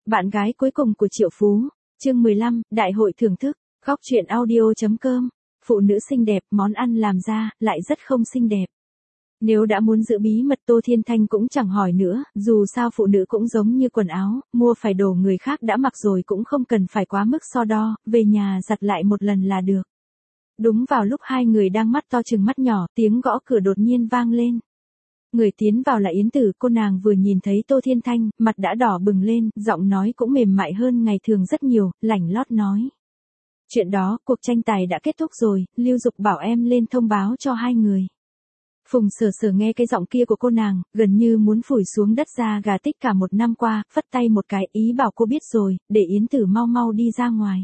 Bạn gái cuối cùng của Triệu Phú, chương 15, Đại hội thưởng thức, góc truyện audio.com. Phụ nữ xinh đẹp, món ăn làm ra, lại rất không xinh đẹp. Nếu đã muốn giữ bí mật Tô Thiên Thanh cũng chẳng hỏi nữa, dù sao phụ nữ cũng giống như quần áo, mua phải đồ người khác đã mặc rồi cũng không cần phải quá mức so đo, về nhà giặt lại một lần là được. Đúng vào lúc hai người đang mắt to chừng mắt nhỏ, tiếng gõ cửa đột nhiên vang lên. Người tiến vào là Yến Tử, cô nàng vừa nhìn thấy Tô Thiên Thanh, mặt đã đỏ bừng lên, giọng nói cũng mềm mại hơn ngày thường rất nhiều, lảnh lót nói. Chuyện đó, cuộc tranh tài đã kết thúc rồi, Lưu Dục bảo em lên thông báo cho hai người. Phùng Sở Sở nghe cái giọng kia của cô nàng, gần như muốn phủi xuống đất ra gà tích cả một năm qua, phất tay một cái ý bảo cô biết rồi, để Yến Tử mau mau đi ra ngoài.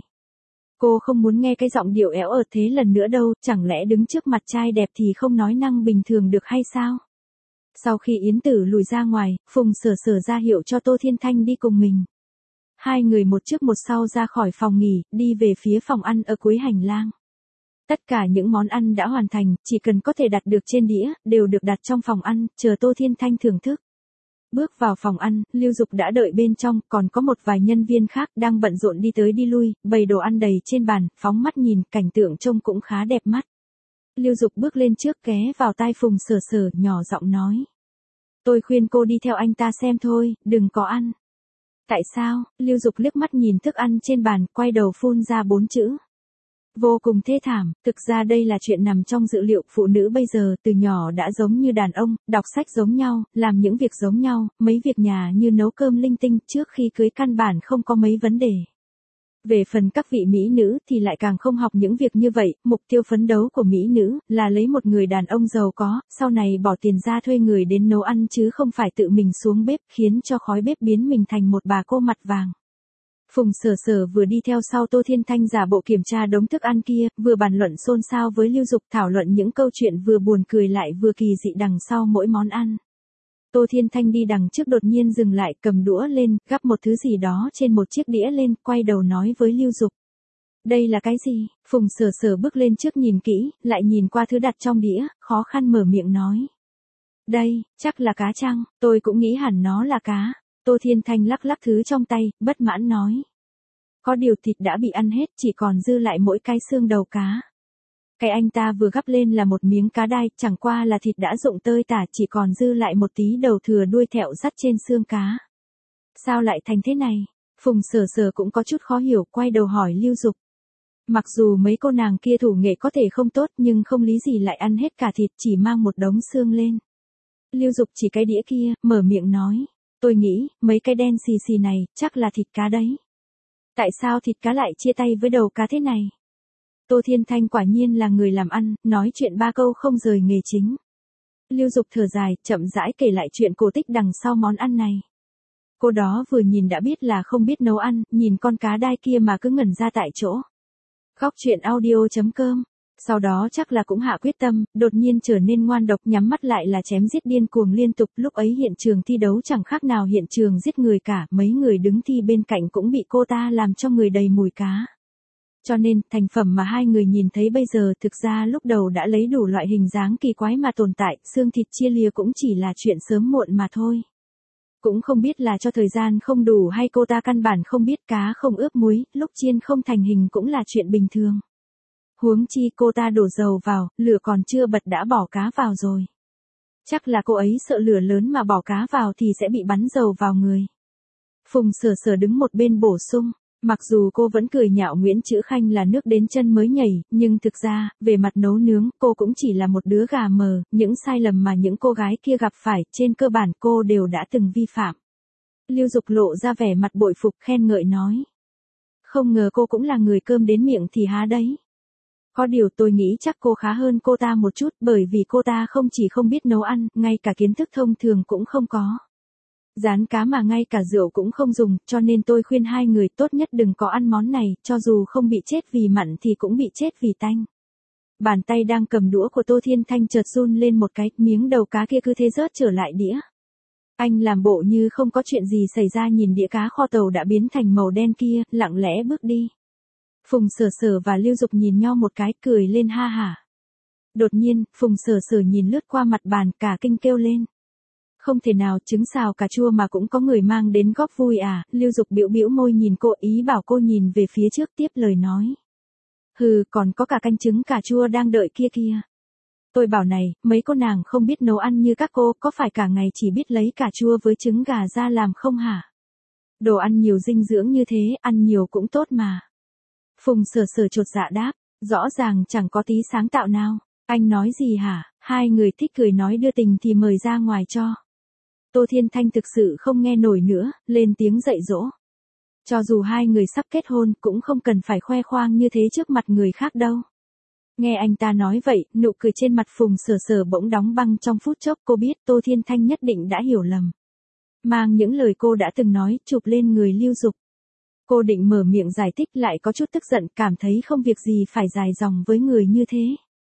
Cô không muốn nghe cái giọng điệu éo ợt thế lần nữa đâu, chẳng lẽ đứng trước mặt trai đẹp thì không nói năng bình thường được hay sao? Sau khi Yến Tử lùi ra ngoài, Phùng Sở Sở ra hiệu cho Tô Thiên Thanh đi cùng mình. Hai người một trước một sau ra khỏi phòng nghỉ, đi về phía phòng ăn ở cuối hành lang. Tất cả những món ăn đã hoàn thành, chỉ cần có thể đặt được trên đĩa, đều được đặt trong phòng ăn, chờ Tô Thiên Thanh thưởng thức. Bước vào phòng ăn, Lưu Dục đã đợi bên trong, còn có một vài nhân viên khác đang bận rộn đi tới đi lui, bày đồ ăn đầy trên bàn, phóng mắt nhìn, cảnh tượng trông cũng khá đẹp mắt. Lưu Dục bước lên trước ghé vào tai Phùng Sở Sở, nhỏ giọng nói. Tôi khuyên cô đi theo anh ta xem thôi, đừng có ăn. Tại sao? Lưu Dục liếc mắt nhìn thức ăn trên bàn, quay đầu phun ra 4 chữ. Vô cùng thê thảm, thực ra đây là chuyện nằm trong dự liệu, phụ nữ bây giờ từ nhỏ đã giống như đàn ông, đọc sách giống nhau, làm những việc giống nhau, mấy việc nhà như nấu cơm linh tinh, trước khi cưới căn bản không có mấy vấn đề. Về phần các vị mỹ nữ thì lại càng không học những việc như vậy, mục tiêu phấn đấu của mỹ nữ là lấy một người đàn ông giàu có, sau này bỏ tiền ra thuê người đến nấu ăn chứ không phải tự mình xuống bếp, khiến cho khói bếp biến mình thành một bà cô mặt vàng. Phùng Sở Sở vừa đi theo sau Tô Thiên Thanh giả bộ kiểm tra đống thức ăn kia, vừa bàn luận xôn xao với Lưu Dục, thảo luận những câu chuyện vừa buồn cười lại vừa kỳ dị đằng sau mỗi món ăn. Tô Thiên Thanh đi đằng trước đột nhiên dừng lại, cầm đũa lên, gắp một thứ gì đó trên một chiếc đĩa lên, quay đầu nói với Lưu Dục. Đây là cái gì? Phùng Sở Sở bước lên trước nhìn kỹ, lại nhìn qua thứ đặt trong đĩa, khó khăn mở miệng nói. Đây, chắc là cá chăng, tôi cũng nghĩ hẳn nó là cá. Tô Thiên Thanh lắc lắc thứ trong tay, bất mãn nói. Có điều thịt đã bị ăn hết, chỉ còn dư lại mỗi cái xương đầu cá. Cái anh ta vừa gắp lên là một miếng cá đai, chẳng qua là thịt đã rụng tơi tả, chỉ còn dư lại một tí đầu thừa đuôi thẹo dắt trên xương cá. Sao lại thành thế này? Phùng Sở Sở cũng có chút khó hiểu, quay đầu hỏi Lưu Dục. Mặc dù mấy cô nàng kia thủ nghệ có thể không tốt nhưng không lý gì lại ăn hết cả thịt, chỉ mang một đống xương lên. Lưu Dục chỉ cái đĩa kia, mở miệng nói. Tôi nghĩ, mấy cái đen xì xì này, chắc là thịt cá đấy. Tại sao thịt cá lại chia tay với đầu cá thế này? Tô Thiên Thanh quả nhiên là người làm ăn, nói chuyện ba câu không rời nghề chính. Lưu Dục thở dài, chậm rãi kể lại chuyện cổ tích đằng sau món ăn này. Cô đó vừa nhìn đã biết là không biết nấu ăn, nhìn con cá đai kia mà cứ ngẩn ra tại chỗ. Góc truyện audio.com. Sau đó chắc là cũng hạ quyết tâm, đột nhiên trở nên ngoan độc, nhắm mắt lại là chém giết điên cuồng liên tục, lúc ấy hiện trường thi đấu chẳng khác nào hiện trường giết người cả, mấy người đứng thi bên cạnh cũng bị cô ta làm cho người đầy mùi cá. Cho nên, thành phẩm mà hai người nhìn thấy bây giờ thực ra lúc đầu đã lấy đủ loại hình dáng kỳ quái mà tồn tại, xương thịt chia lìa cũng chỉ là chuyện sớm muộn mà thôi. Cũng không biết là cho thời gian không đủ hay cô ta căn bản không biết cá không ướp muối, lúc chiên không thành hình cũng là chuyện bình thường. Huống chi cô ta đổ dầu vào, lửa còn chưa bật đã bỏ cá vào rồi. Chắc là cô ấy sợ lửa lớn mà bỏ cá vào thì sẽ bị bắn dầu vào người. Phùng Sở Sở đứng một bên bổ sung, mặc dù cô vẫn cười nhạo Nguyễn Chữ Khanh là nước đến chân mới nhảy, nhưng thực ra, về mặt nấu nướng, cô cũng chỉ là một đứa gà mờ, những sai lầm mà những cô gái kia gặp phải, trên cơ bản cô đều đã từng vi phạm. Lưu Dục lộ ra vẻ mặt bội phục, khen ngợi nói. Không ngờ cô cũng là người cơm đến miệng thì há đấy. Có điều tôi nghĩ chắc cô khá hơn cô ta một chút, bởi vì cô ta không chỉ không biết nấu ăn, ngay cả kiến thức thông thường cũng không có. Rán cá mà ngay cả rượu cũng không dùng, cho nên tôi khuyên hai người tốt nhất đừng có ăn món này, cho dù không bị chết vì mặn thì cũng bị chết vì tanh. Bàn tay đang cầm đũa của Tô Thiên Thanh chợt run lên một cái, miếng đầu cá kia cứ thế rớt trở lại đĩa. Anh làm bộ như không có chuyện gì xảy ra, nhìn đĩa cá kho tàu đã biến thành màu đen kia, lặng lẽ bước đi. Phùng Sở Sở và Lưu Dục nhìn nhau một cái, cười lên ha hả. Đột nhiên, Phùng Sở Sở nhìn lướt qua mặt bàn, cả kinh kêu lên. Không thể nào, trứng xào cà chua mà cũng có người mang đến góp vui à, Lưu Dục bĩu bĩu môi nhìn cô, ý bảo cô nhìn về phía trước tiếp lời nói. Hừ, còn có cả canh trứng cà chua đang đợi kia kìa. Tôi bảo này, mấy cô nàng không biết nấu ăn như các cô, có phải cả ngày chỉ biết lấy cà chua với trứng gà ra làm không hả? Đồ ăn nhiều dinh dưỡng như thế, ăn nhiều cũng tốt mà. Phùng Sở Sở chột dạ đáp, rõ ràng chẳng có tí sáng tạo nào. Anh nói gì hả? Hai người thích cười nói đưa tình thì mời ra ngoài cho. Tô Thiên Thanh thực sự không nghe nổi nữa, lên tiếng dạy dỗ. Cho dù hai người sắp kết hôn cũng không cần phải khoe khoang như thế trước mặt người khác đâu. Nghe anh ta nói vậy, nụ cười trên mặt Phùng Sở Sở bỗng đóng băng trong phút chốc, cô biết Tô Thiên Thanh nhất định đã hiểu lầm. Mang những lời cô đã từng nói, chụp lên người Lưu Dục. Cô định mở miệng giải thích lại có chút tức giận, cảm thấy không việc gì phải dài dòng với người như thế.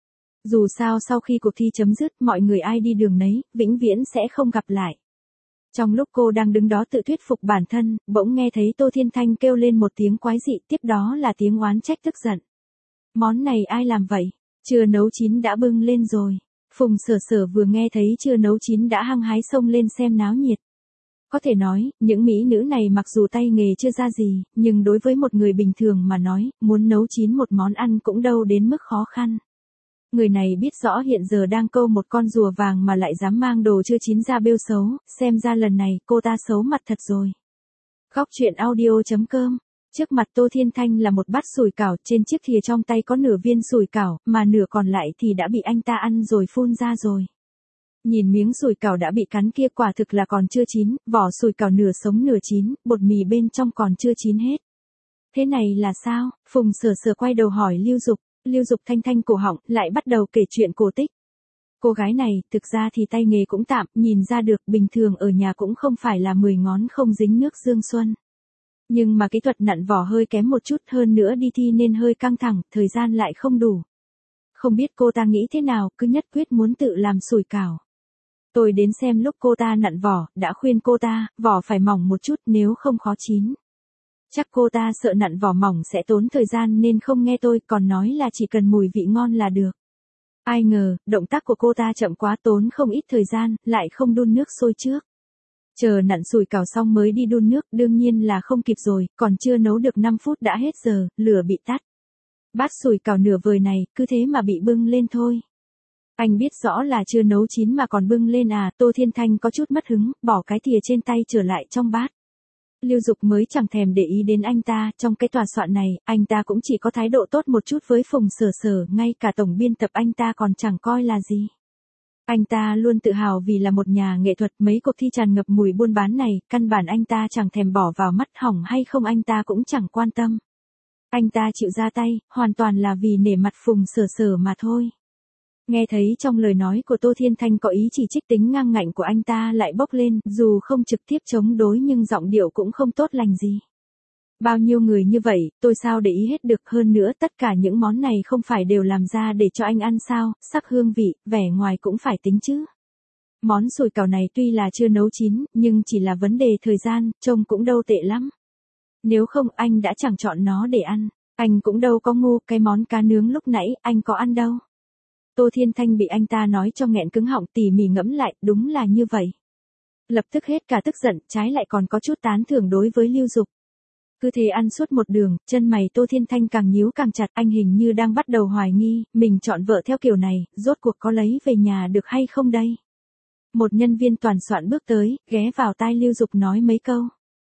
Dù sao sau khi cuộc thi chấm dứt, mọi người ai đi đường nấy, vĩnh viễn sẽ không gặp lại. Trong lúc cô đang đứng đó tự thuyết phục bản thân, bỗng nghe thấy Tô Thiên Thanh kêu lên một tiếng quái dị, tiếp đó là tiếng oán trách tức giận. Món này ai làm vậy? Chưa nấu chín đã bưng lên rồi. Phùng Sở Sở vừa nghe thấy chưa nấu chín đã hăng hái xông lên xem náo nhiệt. Có thể nói, những mỹ nữ này mặc dù tay nghề chưa ra gì, nhưng đối với một người bình thường mà nói, muốn nấu chín một món ăn cũng đâu đến mức khó khăn. Người này biết rõ hiện giờ đang câu một con rùa vàng mà lại dám mang đồ chưa chín ra bêu xấu, xem ra lần này cô ta xấu mặt thật rồi. Góc truyện audio.com. Trước mặt Tô Thiên Thanh là một bát sủi cảo, trên chiếc thìa trong tay có nửa viên sủi cảo, mà nửa còn lại thì đã bị anh ta ăn rồi phun ra rồi. Nhìn miếng sủi cảo đã bị cắn kia quả thực là còn chưa chín, vỏ sủi cảo nửa sống nửa chín, bột mì bên trong còn chưa chín hết. Thế này là sao? Phùng Sở Sở quay đầu hỏi Lưu Dục. Lưu Dục thanh thanh cổ họng, lại bắt đầu kể chuyện cổ tích. Cô gái này, thực ra thì tay nghề cũng tạm, nhìn ra được bình thường ở nhà cũng không phải là 10 ngón không dính nước dương xuân. Nhưng mà kỹ thuật nặn vỏ hơi kém một chút, hơn nữa đi thi nên hơi căng thẳng, thời gian lại không đủ. Không biết cô ta nghĩ thế nào, cứ nhất quyết muốn tự làm sủi cảo. Tôi đến xem lúc cô ta nặn vỏ, đã khuyên cô ta, vỏ phải mỏng một chút nếu không khó chín. Chắc cô ta sợ nặn vỏ mỏng sẽ tốn thời gian nên không nghe tôi, còn nói là chỉ cần mùi vị ngon là được. Ai ngờ, động tác của cô ta chậm quá, tốn không ít thời gian, lại không đun nước sôi trước. Chờ nặn sủi cảo xong mới đi đun nước, đương nhiên là không kịp rồi, còn chưa nấu được 5 phút đã hết giờ, lửa bị tắt. Bát sủi cảo nửa vời này, cứ thế mà bị bưng lên thôi. Anh biết rõ là chưa nấu chín mà còn bưng lên à? Tô Thiên Thanh có chút mất hứng, bỏ cái thìa trên tay trở lại trong bát. Lưu Dục mới chẳng thèm để ý đến anh ta, trong cái tòa soạn này, anh ta cũng chỉ có thái độ tốt một chút với Phùng Sở Sở, ngay cả tổng biên tập anh ta còn chẳng coi là gì. Anh ta luôn tự hào vì là một nhà nghệ thuật, mấy cuộc thi tràn ngập mùi buôn bán này, căn bản anh ta chẳng thèm bỏ vào mắt, hỏng hay không anh ta cũng chẳng quan tâm. Anh ta chịu ra tay, hoàn toàn là vì nể mặt Phùng Sở Sở mà thôi. Nghe thấy trong lời nói của Tô Thiên Thanh có ý chỉ trích, tính ngang ngạnh của anh ta lại bốc lên, dù không trực tiếp chống đối nhưng giọng điệu cũng không tốt lành gì. Bao nhiêu người như vậy, tôi sao để ý hết được, hơn nữa tất cả những món này không phải đều làm ra để cho anh ăn sao, sắc hương vị, vẻ ngoài cũng phải tính chứ. Món sủi cảo này tuy là chưa nấu chín, nhưng chỉ là vấn đề thời gian, trông cũng đâu tệ lắm. Nếu không anh đã chẳng chọn nó để ăn, anh cũng đâu có ngu, cái món cá nướng lúc nãy, anh có ăn đâu. Tô Thiên Thanh bị anh ta nói cho nghẹn cứng họng, tỉ mỉ ngẫm lại, đúng là như vậy. Lập tức hết cả tức giận, trái lại còn có chút tán thưởng đối với Lưu Dục. Cứ thế ăn suốt một đường, chân mày Tô Thiên Thanh càng nhíu càng chặt, anh hình như đang bắt đầu hoài nghi, mình chọn vợ theo kiểu này, rốt cuộc có lấy về nhà được hay không đây? Một nhân viên toàn soạn bước tới, ghé vào tai Lưu Dục nói mấy câu.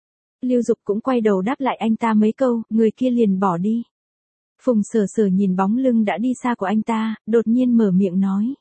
Lưu Dục cũng quay đầu đáp lại anh ta mấy câu, người kia liền bỏ đi. Phùng Sở Sở nhìn bóng lưng đã đi xa của anh ta, đột nhiên mở miệng nói.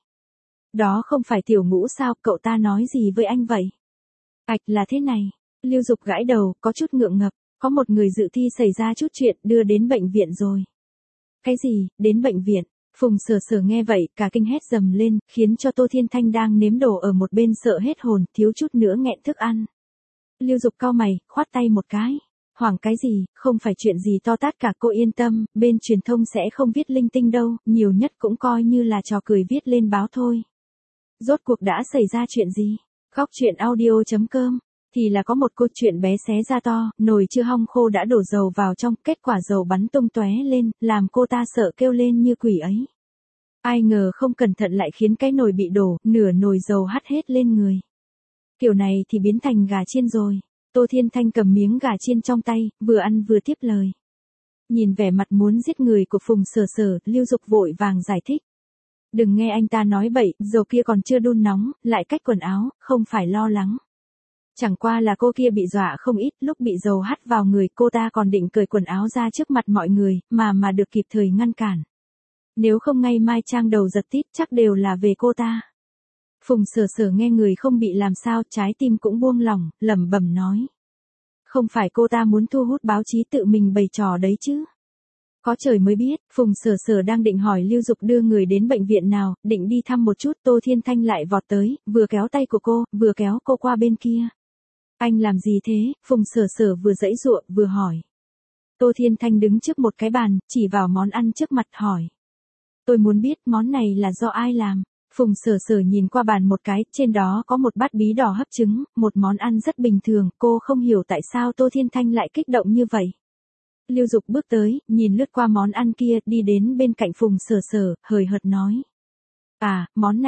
Đó không phải Tiểu Ngũ sao, cậu ta nói gì với anh vậy? Ạch là thế này. Lưu Dục gãi đầu, có chút ngượng ngập, có một người dự thi xảy ra chút chuyện, đưa đến bệnh viện rồi. Cái gì, đến bệnh viện? Phùng Sở Sở nghe vậy, cả kinh hét dầm lên, khiến cho Tô Thiên Thanh đang nếm đồ ở một bên sợ hết hồn, thiếu chút nữa nghẹn thức ăn. Lưu Dục cau mày, khoát tay một cái. Hoảng cái gì, không phải chuyện gì to tát cả, cô yên tâm, bên truyền thông sẽ không viết linh tinh đâu, nhiều nhất cũng coi như là trò cười viết lên báo thôi. Rốt cuộc đã xảy ra chuyện gì? Góc truyện audio.com. Thì là có một câu chuyện bé xé ra to, nồi chưa hong khô đã đổ dầu vào trong, kết quả dầu bắn tung tóe lên, làm cô ta sợ kêu lên như quỷ ấy. Ai ngờ không cẩn thận lại khiến cái nồi bị đổ, nửa nồi dầu hắt hết lên người. Kiểu này thì biến thành gà chiên rồi. Tô Thiên Thanh cầm miếng gà chiên trong tay, vừa ăn vừa tiếp lời. Nhìn vẻ mặt muốn giết người của Phùng Sở Sở, Lưu Dục vội vàng giải thích. Đừng nghe anh ta nói bậy, dầu kia còn chưa đun nóng, lại cách quần áo, không phải lo lắng. Chẳng qua là cô kia bị dọa không ít, lúc bị dầu hắt vào người cô ta còn định cởi quần áo ra trước mặt mọi người, mà được kịp thời ngăn cản. Nếu không ngay mai trang đầu giật tít chắc đều là về cô ta. Phùng Sở Sở nghe người không bị làm sao, trái tim cũng buông lỏng, lẩm bẩm nói. Không phải cô ta muốn thu hút báo chí tự mình bày trò đấy chứ. Có trời mới biết, Phùng Sở Sở đang định hỏi Lưu Dục đưa người đến bệnh viện nào, định đi thăm một chút, Tô Thiên Thanh lại vọt tới, vừa kéo tay của cô, vừa kéo cô qua bên kia. Anh làm gì thế? Phùng Sở Sở vừa giãy giụa, vừa hỏi. Tô Thiên Thanh đứng trước một cái bàn, chỉ vào món ăn trước mặt hỏi. Tôi muốn biết món này là do ai làm? Phùng Sở Sở nhìn qua bàn một cái, trên đó có một bát bí đỏ hấp trứng, một món ăn rất bình thường, cô không hiểu tại sao Tô Thiên Thanh lại kích động như vậy. Lưu Dục bước tới, nhìn lướt qua món ăn kia, đi đến bên cạnh Phùng Sở Sở, hời hợt nói. À,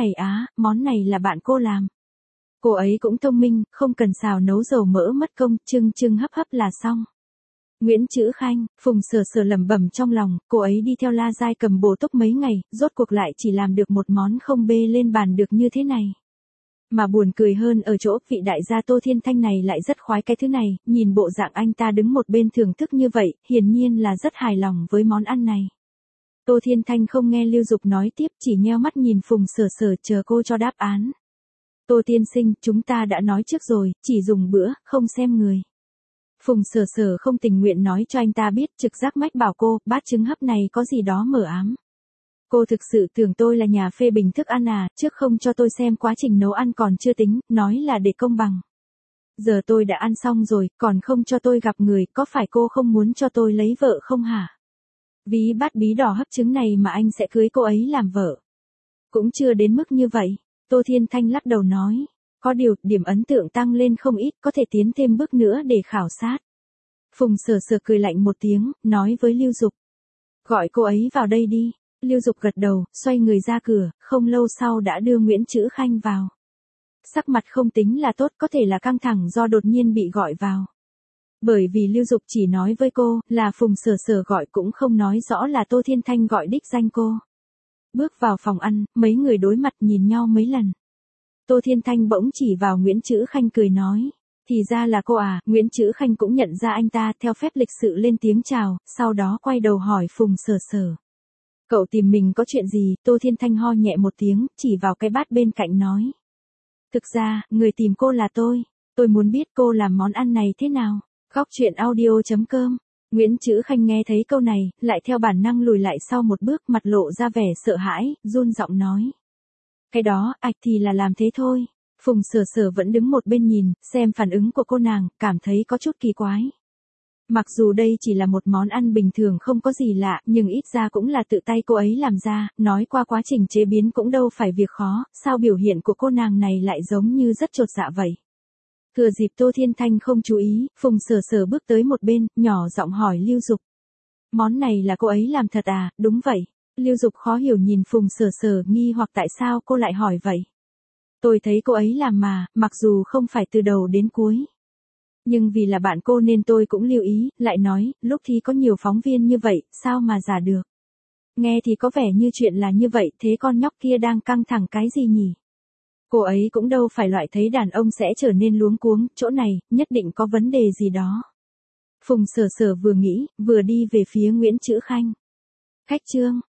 món này là bạn cô làm. Cô ấy cũng thông minh, không cần xào nấu dầu mỡ mất công, chưng hấp hấp là xong. Nguyễn Trữ Khanh, Phùng Sở Sở lẩm bẩm trong lòng, cô ấy đi theo La Giai cầm bổ túc mấy ngày, rốt cuộc lại chỉ làm được một món không bê lên bàn được như thế này. Mà buồn cười hơn ở chỗ vị đại gia Tô Thiên Thanh này lại rất khoái cái thứ này, nhìn bộ dạng anh ta đứng một bên thưởng thức như vậy, hiển nhiên là rất hài lòng với món ăn này. Tô Thiên Thanh không nghe Lưu Dục nói tiếp, chỉ nheo mắt nhìn Phùng Sở Sở chờ cô cho đáp án. Tô tiên sinh, chúng ta đã nói trước rồi, chỉ dùng bữa, không xem người. Phùng Sở Sở không tình nguyện nói cho anh ta biết, trực giác mách bảo cô, bát trứng hấp này có gì đó mờ ám. Cô thực sự tưởng tôi là nhà phê bình thức ăn à, trước không cho tôi xem quá trình nấu ăn còn chưa tính, nói là để công bằng. Giờ tôi đã ăn xong rồi, còn không cho tôi gặp người, có phải cô không muốn cho tôi lấy vợ không hả? Vì bát bí đỏ hấp trứng này mà anh sẽ cưới cô ấy làm vợ. Cũng chưa đến mức như vậy, Tô Thiên Thanh lắc đầu nói. Có điều, điểm ấn tượng tăng lên không ít, có thể tiến thêm bước nữa để khảo sát. Phùng Sở Sở cười lạnh một tiếng, nói với Lưu Dục. Gọi cô ấy vào đây đi. Lưu Dục gật đầu, xoay người ra cửa, không lâu sau đã đưa Nguyễn Trữ Khanh vào. Sắc mặt không tính là tốt, có thể là căng thẳng do đột nhiên bị gọi vào. Bởi vì Lưu Dục chỉ nói với cô, là Phùng Sở Sở gọi cũng không nói rõ là Tô Thiên Thanh gọi đích danh cô. Bước vào phòng ăn, mấy người đối mặt nhìn nhau mấy lần. Tô Thiên Thanh bỗng chỉ vào Nguyễn Trữ Khanh cười nói. Thì ra là cô à, Nguyễn Trữ Khanh cũng nhận ra anh ta, theo phép lịch sự lên tiếng chào, sau đó quay đầu hỏi Phùng Sở Sở. Cậu tìm mình có chuyện gì? Tô Thiên Thanh ho nhẹ một tiếng, chỉ vào cái bát bên cạnh nói. Thực ra, người tìm cô là tôi muốn biết cô làm món ăn này thế nào. Góc truyện audio.com. Nguyễn Trữ Khanh nghe thấy câu này, lại theo bản năng lùi lại sau một bước, mặt lộ ra vẻ sợ hãi, run giọng nói. Cái đó, thì là làm thế thôi. Phùng Sở Sở vẫn đứng một bên nhìn, xem phản ứng của cô nàng, cảm thấy có chút kỳ quái. Mặc dù đây chỉ là một món ăn bình thường không có gì lạ, nhưng ít ra cũng là tự tay cô ấy làm ra, nói qua quá trình chế biến cũng đâu phải việc khó, sao biểu hiện của cô nàng này lại giống như rất chột dạ vậy. Thừa dịp Tô Thiên Thanh không chú ý, Phùng Sở Sở bước tới một bên, nhỏ giọng hỏi Lưu Dục. Món này là cô ấy làm thật à? Đúng vậy. Lưu Dục khó hiểu nhìn Phùng Sở Sở, nghi hoặc tại sao cô lại hỏi vậy. Tôi thấy cô ấy làm mà, mặc dù không phải từ đầu đến cuối. Nhưng vì là bạn cô nên tôi cũng lưu ý, lại nói, lúc thì có nhiều phóng viên như vậy, sao mà giả được. Nghe thì có vẻ như chuyện là như vậy, thế con nhóc kia đang căng thẳng cái gì nhỉ? Cô ấy cũng đâu phải loại thấy đàn ông sẽ trở nên luống cuống, chỗ này, nhất định có vấn đề gì đó. Phùng Sở Sở vừa nghĩ, vừa đi về phía Nguyễn Trữ Khanh. Khách trương,